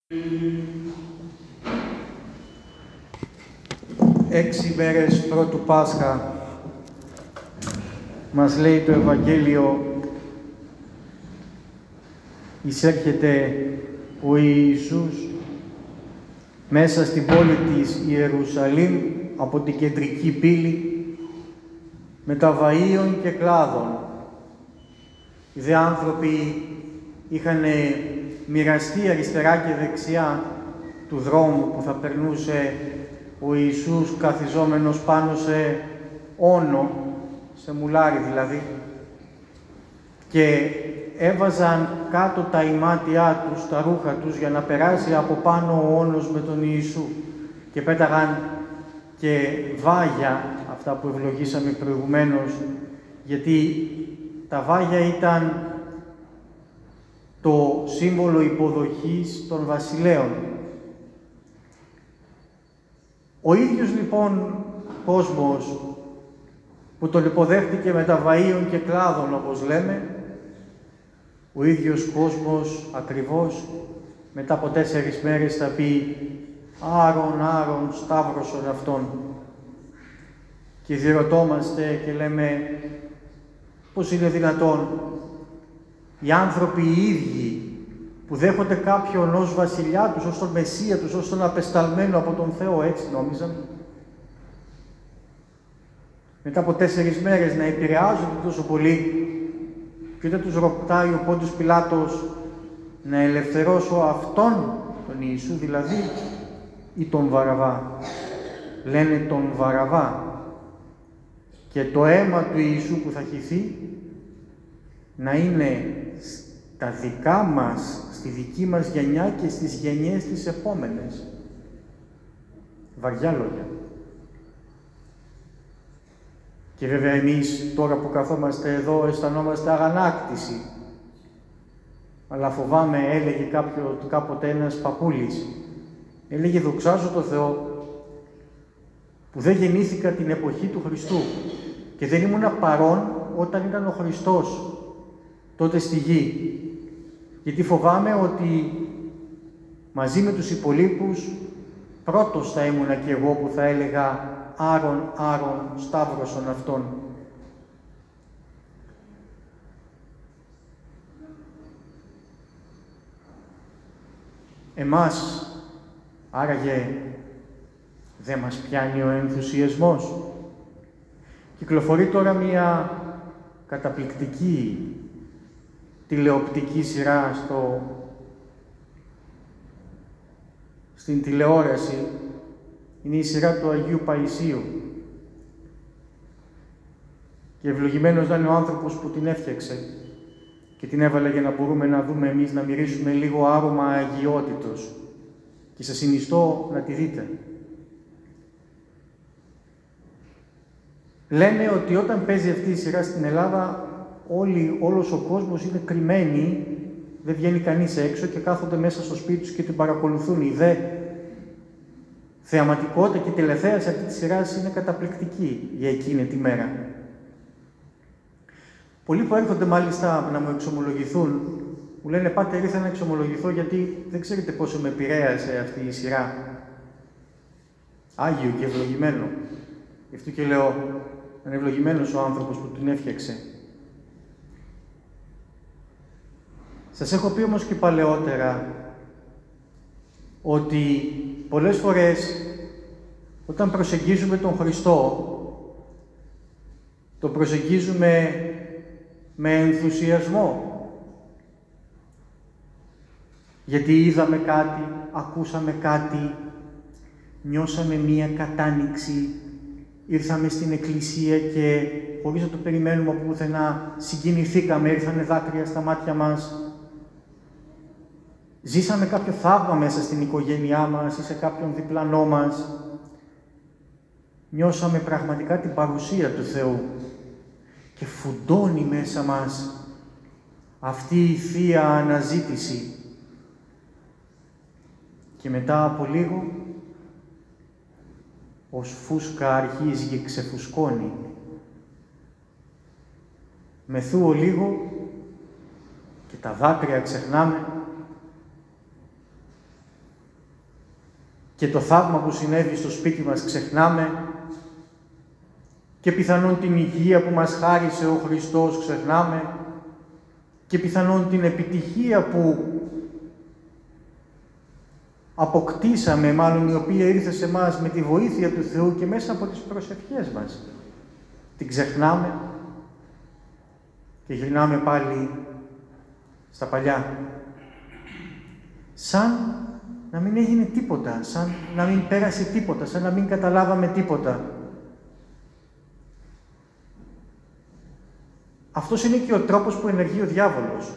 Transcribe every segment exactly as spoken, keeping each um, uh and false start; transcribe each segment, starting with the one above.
Έξι μέρες πρώτου Πάσχα μας λέει το Ευαγγέλιο, εισέρχεται ο Ιησούς μέσα στην πόλη της Ιερουσαλήμ από την κεντρική πύλη με τα βαΐων και κλάδων. Οι δε άνθρωποι είχαν μοιραστεί αριστερά και δεξιά του δρόμου που θα περνούσε ο Ιησούς καθιζόμενος πάνω σε όνο, σε μουλάρι δηλαδή, και έβαζαν κάτω τα ημάτια τους, τα ρούχα τους, για να περάσει από πάνω ο όνος με τον Ιησού, και πέταγαν και βάγια, αυτά που ευλογήσαμε προηγουμένως, γιατί τα βάγια ήταν το σύμβολο υποδοχής των βασιλέων. Ο ίδιος λοιπόν κόσμος που τον υποδέχτηκε με τα βαΐων και κλάδων, όπως λέμε, ο ίδιος κόσμος ακριβώς μετά από τέσσερις μέρες θα πει «Άρον, Άρον, σταύρωσον αυτόν». Και διερωτόμαστε και λέμε πώς είναι δυνατόν οι άνθρωποι οι ίδιοι που δέχονται κάποιον ως βασιλιά τους, ως τον Μεσσία τους, ως τον απεσταλμένο από τον Θεό, έτσι νόμιζαν, μετά από τέσσερις μέρες να επηρεάζονται τόσο πολύ, και δεν τους ρωτάει ο Πόντιος Πιλάτος να ελευθερώσω αυτόν, τον Ιησού δηλαδή, ή τον Βαραβά. Λένε τον Βαραβά. Και το αίμα του Ιησού που θα χυθεί να είναι στα δικά μας, στη δική μας γενιά και στις γενιές τις επόμενες. Βαριά λόγια. Και βέβαια εμείς τώρα που καθόμαστε εδώ αισθανόμαστε αγανάκτηση. Αλλά φοβάμαι, έλεγε κάποιο, κάποτε ένας παππούλης, έλεγε «Δοξάζω το Θεό που δεν γεννήθηκα την εποχή του Χριστού και δεν ήμουνα παρόν όταν ήταν ο Χριστός τότε στη γη. Γιατί φοβάμαι ότι μαζί με τους υπολείπους πρώτος θα ήμουνα και εγώ που θα έλεγα «Άρον, Άρον, σταύρωσον αυτόν». Εμάς, άραγε, δεν μας πιάνει ο ενθουσιασμός. Κυκλοφορεί τώρα μία καταπληκτική τηλεοπτική σειρά στο, στην τηλεόραση. Είναι η σειρά του Αγίου Παϊσίου. Και ευλογημένος να είναι ο άνθρωπος που την έφτιαξε και την έβαλε για να μπορούμε να δούμε εμείς, να μυρίσουμε λίγο άρωμα αγιότητος. Και σας συνιστώ να τη δείτε. Λένε ότι όταν παίζει αυτή η σειρά στην Ελλάδα, όλοι, όλος ο κόσμος είναι κρυμμένοι, δεν βγαίνει κανείς έξω και κάθονται μέσα στο σπίτι τους και την παρακολουθούν. Η δε θεαματικότητα και η τηλεθέαση αυτή της σειράς είναι καταπληκτική για εκείνη τη μέρα. Πολλοί που έρχονται μάλιστα να μου εξομολογηθούν, μου λένε «Πάτερ, ήρθα να εξομολογηθώ γιατί δεν ξέρετε πόσο με επηρέασε αυτή η σειρά». Άγιο και ευλογημένο. Γι' αυτό και λέω, είναι ευλογημένος ο άνθρωπος που την έφτιαξε. Σας έχω πει όμως και παλαιότερα ότι πολλές φορές όταν προσεγγίζουμε τον Χριστό, τον προσεγγίζουμε με ενθουσιασμό. Γιατί είδαμε κάτι, ακούσαμε κάτι, νιώσαμε μία κατάνοιξη, ήρθαμε στην εκκλησία και χωρίς να το περιμένουμε από πουθενά, συγκινηθήκαμε, ήρθανε δάκρυα στα μάτια μας. Ζήσαμε κάποιο θαύμα μέσα στην οικογένειά μας ή σε κάποιον διπλανό μας. Νιώσαμε πραγματικά την παρουσία του Θεού και φουντώνει μέσα μας αυτή η Θεία Αναζήτηση. Και μετά από λίγο, ως φούσκα αρχίζει και ξεφουσκώνει. Μεθούω λίγο και τα δάκρυα ξεχνάμε και το θαύμα που συνέβη στο σπίτι μας ξεχνάμε και πιθανόν την υγεία που μας χάρισε ο Χριστός ξεχνάμε και πιθανόν την επιτυχία που αποκτήσαμε, μάλλον η οποία ήρθε σε μας με τη βοήθεια του Θεού και μέσα από τις προσευχές μας. Την ξεχνάμε και γυρνάμε πάλι στα παλιά. Σαν να μην έγινε τίποτα, σαν να μην πέρασε τίποτα, σαν να μην καταλάβαμε τίποτα. Αυτός είναι και ο τρόπος που ενεργεί ο διάβολος.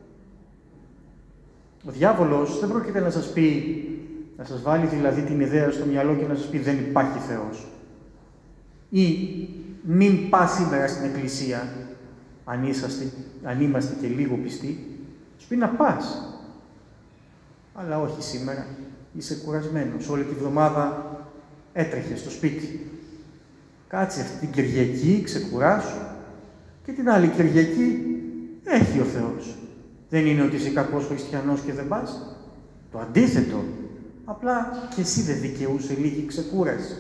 Ο διάβολος δεν πρόκειται να σας πει, να σας βάλει δηλαδή την ιδέα στο μυαλό και να σας πει δεν υπάρχει Θεός. Ή μην πας σήμερα στην εκκλησία, αν, είσαστε, αν είμαστε και λίγο πιστοί, σου πει να πας. Αλλά όχι σήμερα, είσαι κουρασμένος. Όλη τη βδομάδα έτρεχες στο σπίτι. Κάτσε αυτή την Κυριακή, ξεκουράσου και την άλλη Κυριακή έχει ο Θεός. Δεν είναι ότι είσαι κακός χριστιανός και δεν πας. Το αντίθετο. Απλά και εσύ δεν δικαιούσε λίγη ξεκούραση.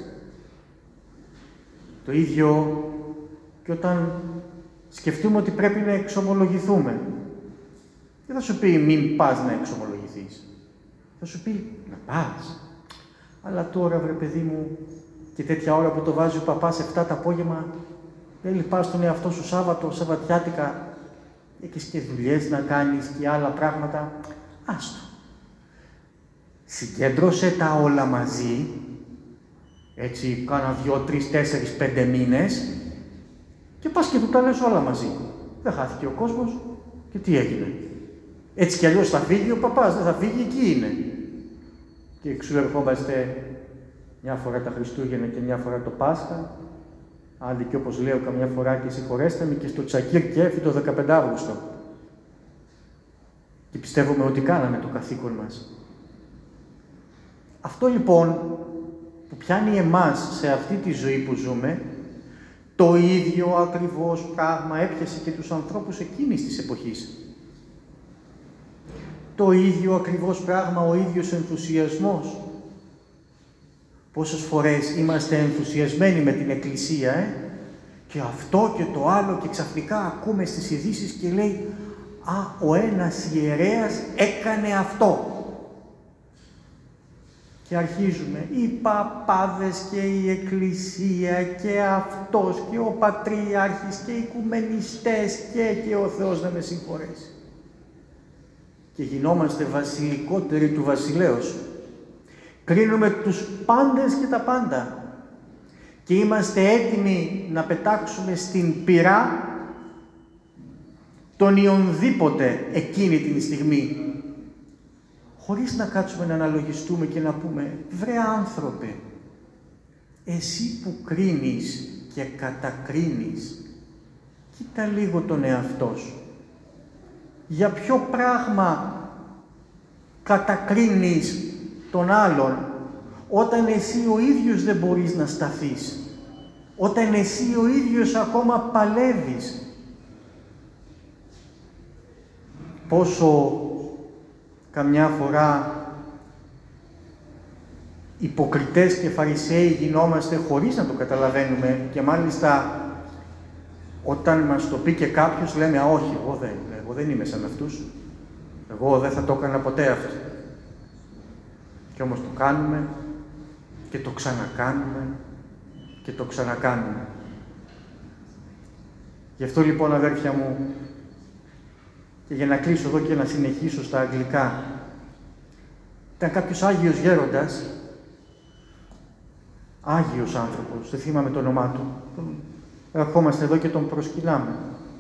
Το ίδιο και όταν σκεφτούμε ότι πρέπει να εξομολογηθούμε. Δεν θα σου πει μην πας να εξομολογηθείς. Θα σου πει να πας. Αλλά τώρα βρε παιδί μου και τέτοια ώρα που το βάζει ο παπάς εφτά το απόγευμα, δεν λυπάς τον εαυτό σου Σάββατο, Σαββατιάτικα, έχεις και δουλειές να κάνεις και άλλα πράγματα. Άστο. Συγκέντρωσε τα όλα μαζί, έτσι κάνα δυο, τρεις, τέσσερις, πέντε μήνες και πας και του τα λες όλα μαζί. Δεν χάθηκε ο κόσμος και τι έγινε. Έτσι κι αλλιώς θα φύγει ο παπάς, δεν θα φύγει, εκεί είναι. Και εξουερχόμαστε μια φορά τα Χριστούγεννα και μια φορά το Πάσχα, άλλοι και όπως λέω καμιά φορά και συγχωρέστε με και στο Τσακίρ Κέφι το δεκαπέντε Αύγουστο. Και πιστεύουμε ότι κάναμε το καθήκον μας. Αυτό λοιπόν που πιάνει εμάς σε αυτή τη ζωή που ζούμε, το ίδιο ακριβώς πράγμα έπιασε και τους ανθρώπους εκείνης της εποχής. Το ίδιο ακριβώς πράγμα, ο ίδιος ενθουσιασμός. Πόσες φορές είμαστε ενθουσιασμένοι με την Εκκλησία, ε? Και αυτό και το άλλο και ξαφνικά ακούμε στις ειδήσεις και λέει «Α, ο ένας ιερέας έκανε αυτό». Και αρχίζουμε οι παπάδες και η Εκκλησία και αυτός και ο Πατριάρχης και οι οικουμενιστές και, και ο Θεός να με συγχωρέσει. Και γινόμαστε βασιλικότεροι του βασιλέως. Κρίνουμε τους πάντες και τα πάντα. Και είμαστε έτοιμοι να πετάξουμε στην πυρά τον ιονδήποτε εκείνη την στιγμή. Χωρίς να κάτσουμε να αναλογιστούμε και να πούμε «Βρε άνθρωπε, εσύ που κρίνεις και κατακρίνεις, κοίτα λίγο τον εαυτό σου. Για ποιο πράγμα κατακρίνεις τον άλλον, όταν εσύ ο ίδιος δεν μπορείς να σταθείς, όταν εσύ ο ίδιος ακόμα παλεύεις». Πόσο καμιά φορά υποκριτές και φαρισαίοι γινόμαστε χωρίς να το καταλαβαίνουμε και μάλιστα όταν μας το πει και κάποιος λέμε «Α, όχι, εγώ δεν, εγώ δεν είμαι σαν αυτούς, εγώ δεν θα το έκανα ποτέ αυτό». Και όμως το κάνουμε και το ξανακάνουμε και το ξανακάνουμε. Γι' αυτό λοιπόν αδέρφια μου, και για να κλείσω εδώ και να συνεχίσω στα αγγλικά, ήταν κάποιος Άγιος Γέροντας, Άγιος άνθρωπος, δεν θυμάμαι το όνομά του, ερχόμαστε εδώ και τον προσκυνάμε.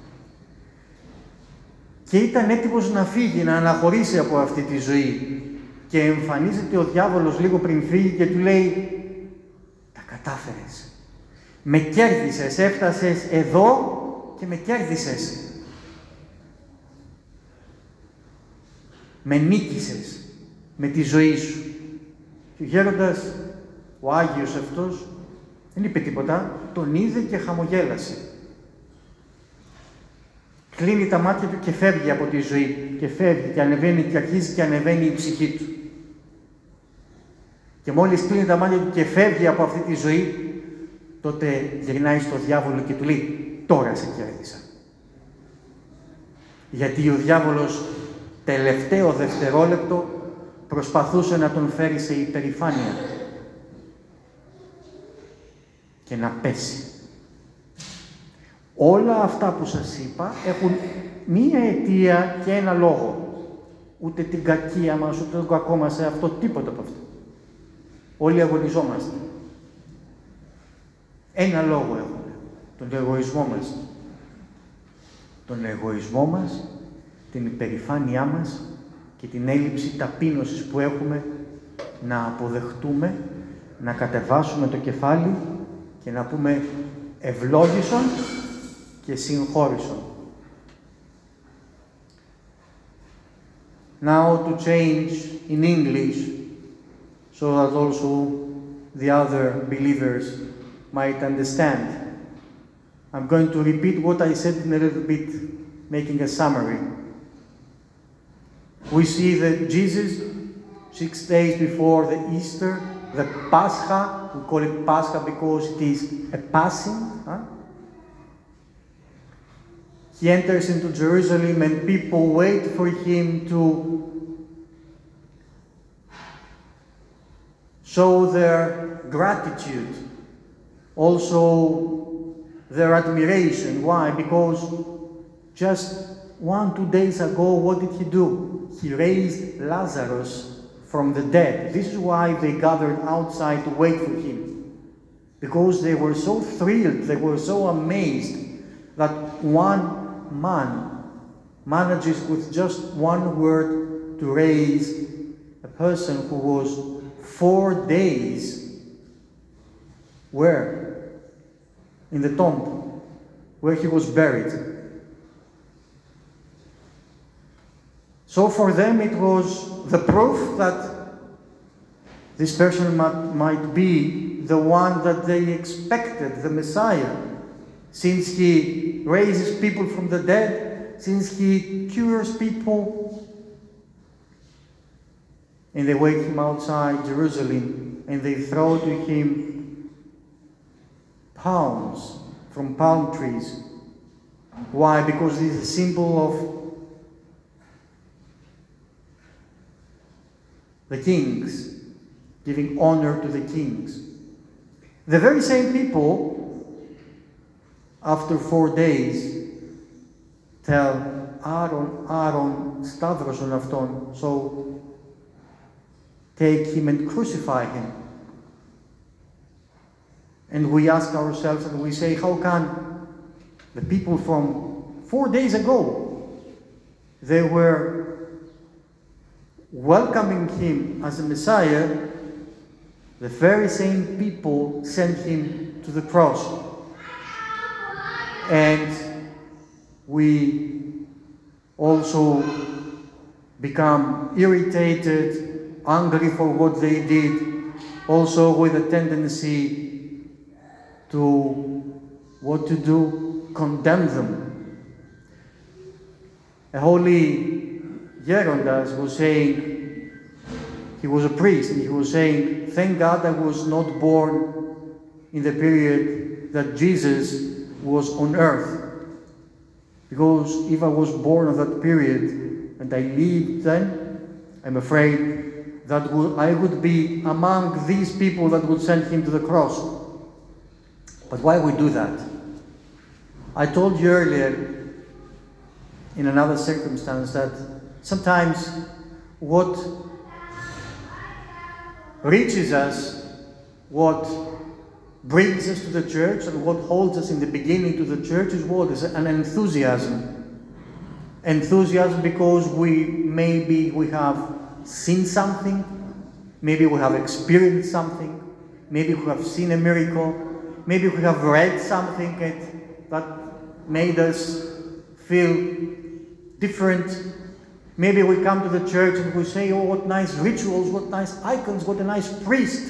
Και ήταν έτοιμος να φύγει, να αναχωρήσει από αυτή τη ζωή. Και εμφανίζεται ο διάβολος λίγο πριν φύγει και του λέει «Τα κατάφερες, με κέρδισες, έφτασες εδώ και με κέρδισες. Με νίκησες με τη ζωή σου». Και ο γέροντας, ο Άγιος αυτός, δεν είπε τίποτα, τον είδε και χαμογέλασε. Κλείνει τα μάτια του και φεύγει από τη ζωή. Και φεύγει και ανεβαίνει και αρχίζει και ανεβαίνει η ψυχή του. Και μόλις κλείνει τα μάτια του και φεύγει από αυτή τη ζωή, τότε γυρνάει στο διάβολο και του λέει, τώρα σε κέρδισα. Γιατί ο διάβολος τελευταίο δευτερόλεπτο προσπαθούσε να τον φέρει σε υπερηφάνεια και να πέσει. Όλα αυτά που σας είπα έχουν μία αιτία και ένα λόγο. Ούτε την κακία μας, ούτε τον κακό μας, σε αυτό, τίποτα από αυτό. Όλοι αγωνιζόμαστε. Ένα λόγο έχουμε, τον εγωισμό μας. Τον εγωισμό μας, την υπερηφάνειά μας και την έλλειψη ταπείνωσης που έχουμε να αποδεχτούμε, να κατεβάσουμε το κεφάλι και να πούμε ευλόγησον και συγχώρησον. Now to change in English, so that also the other believers might understand. I'm going to repeat what I said in a little bit, making a summary. We see that Jesus, six days before the Easter, the Pascha, we call it Pascha because it is a passing, huh? He enters into Jerusalem and people wait for him to show their gratitude, also their admiration. Why? Because just one, two days ago, what did he do? He raised Lazarus from the dead. This is why they gathered outside to wait for him. Because they were so thrilled, they were so amazed that one man manages with just one word to raise a person who was four days where? In the tomb, where he was buried. So for them it was the proof that this person might, might be the one that they expected, the Messiah. Since he raises people from the dead, since he cures people, and they wake him outside Jerusalem, and they throw to him palms from palm trees. Why? Because it is a symbol of the kings, giving honor to the kings. The very same people, after four days, tell Aaron, Aaron, σταύρωσον αυτόν, so take him and crucify him. And we ask ourselves and we say, how can the people from four days ago, they were welcoming him as a Messiah, the very same people sent him to the cross. And we also become irritated, angry for what they did, also with a tendency to, what to do? Condemn them. A holy Gerondas was saying, he was a priest, and he was saying, thank God I was not born in the period that Jesus was on earth. Because if I was born in that period and I lived then, I'm afraid that I would be among these people that would send him to the cross. But why we do that? I told you earlier, in another circumstance, that sometimes what reaches us, what brings us to the church, and what holds us in the beginning to the church is what? Is an enthusiasm. Enthusiasm because we maybe we have seen something, maybe we have experienced something, maybe we have seen a miracle, maybe we have read something that made us feel different. Maybe we come to the church and we say, oh, what nice rituals, what nice icons, what a nice priest.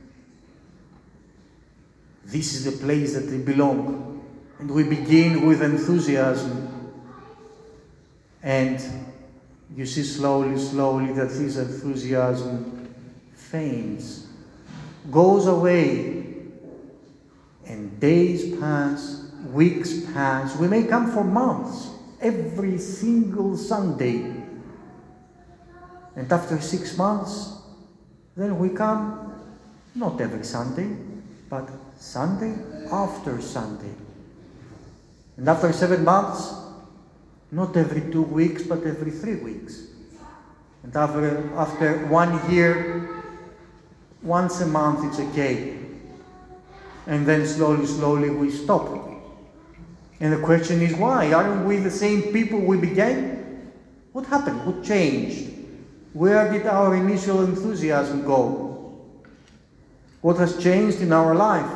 This is the place that they belong. And we begin with enthusiasm. And you see slowly, slowly that this enthusiasm faints goes away, and days pass, weeks pass. We may come for months, every single Sunday. And after six months, then we come, not every Sunday, but Sunday after Sunday. And after seven months, not every two weeks, but every three weeks. And after, after one year, once a month it's okay. And then slowly, slowly we stop. And the question is why? Aren't we the same people we began? What happened? What changed? Where did our initial enthusiasm go? What has changed in our life?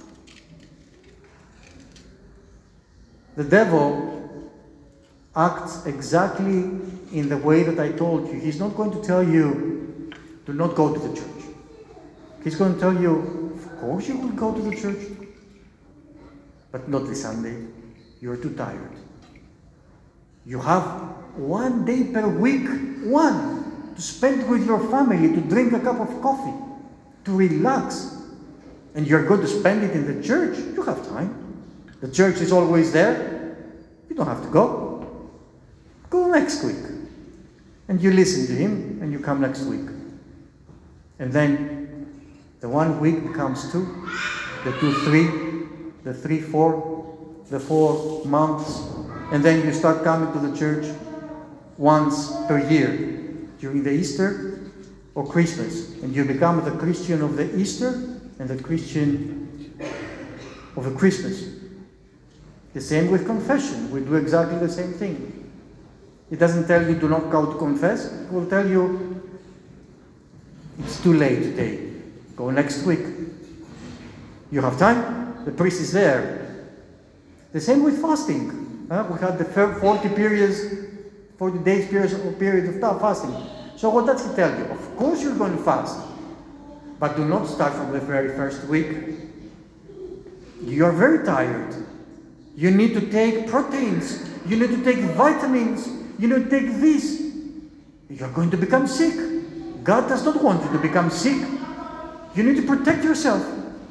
The devil acts exactly in the way that I told you. He's not going to tell you, do not go to the church. He's going to tell you, of course you will go to the church, but not this Sunday. You're too tired. You have one day per week, one, to spend with your family, to drink a cup of coffee, to relax. And you're going to spend it in the church. You have time. The church is always there. You don't have to go. Go next week. And you listen to him, and you come next week. And then the one week becomes two, the two, three, the three, four, the four months. And then you start coming to the church once per year, during the Easter or Christmas. And you become the Christian of the Easter and the Christian of the Christmas. The same with confession. We do exactly the same thing. It doesn't tell you do not go to confess. It will tell you it's too late today. Go next week. You have time. The priest is there. The same with fasting. Uh, we had the forty periods, forty days period or period of fasting. So what does he tell you? Of course you're going to fast, but do not start from the very first week. You are very tired. You need to take proteins. You need to take vitamins. You need to take this. You're going to become sick. God does not want you to become sick. You need to protect yourself.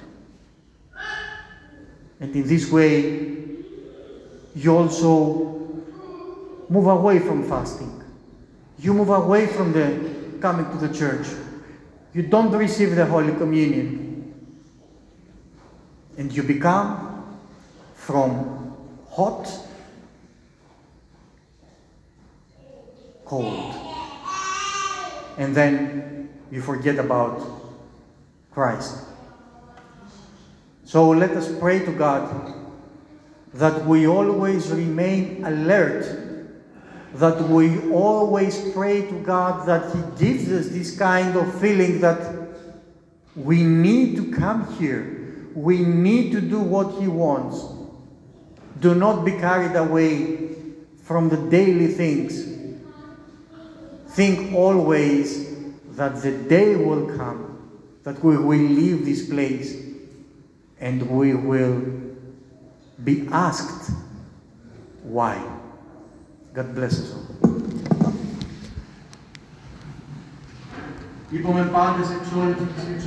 And in this way, you also move away from fasting. You move away from the coming to the church. You don't receive the Holy Communion. And you become from hot, cold. And then you forget about Christ. So let us pray to God that we always remain alert, that we always pray to God that He gives us this kind of feeling that we need to come here, we need to do what He wants. Do not be carried away from the daily things. Think always that the day will come, that we will leave this place and we will be asked why. God bless us all. Είπαμε πάντες εξ όλης της